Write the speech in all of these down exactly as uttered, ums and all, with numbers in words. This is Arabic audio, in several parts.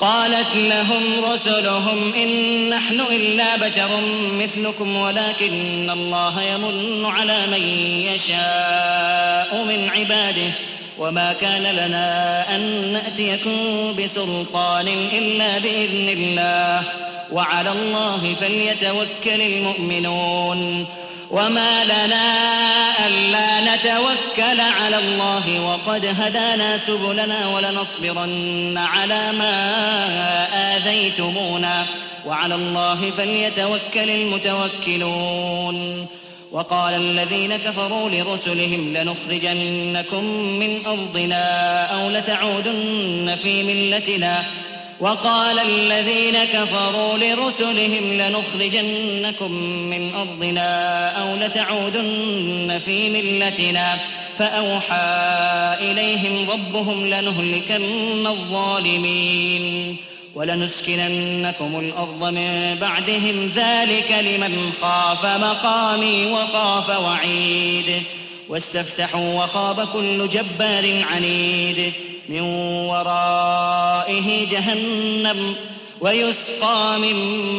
قالت لهم رسلهم إن نحن إلا بشر مثلكم ولكن الله يمن على من يشاء من عباده وما كان لنا أن نأتيكم بسلطان إلا بإذن الله وعلى الله فليتوكل المؤمنون وما لنا ألا نتوكل على الله وقد هدانا سبلنا ولنصبرن على ما آذيتمونا وعلى الله فليتوكل المتوكلون وقال الذين كفروا لرسلهم لنخرجنكم من أرضنا أو لتعودن في ملتنا وقال الذين كفروا لرسلهم لنخرجنكم من أرضنا أو لتعودن في ملتنا فأوحى إليهم ربهم لنهلكن الظالمين ولنسكننكم الأرض من بعدهم ذلك لمن خاف مقامي وخاف وعيد واستفتحوا وخاب كل جبار عنيد من ورائه جهنم ويسقى من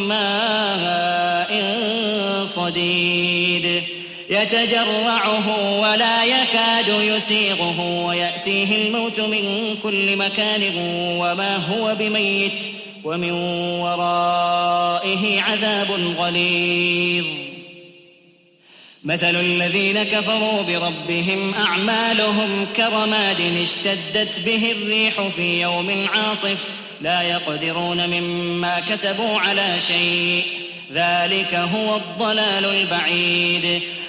ماء صديد يتجرعه ولا يكاد يسيغه ويأتيه الموت من كل مكان وما هو بميت ومن ورائه عذاب غليظ مثل الذين كفروا بربهم أعمالهم كرماد اشتدت به الريح في يوم عاصف لا يقدرون مما كسبوا على شيء ذلك هو الضلال البعيد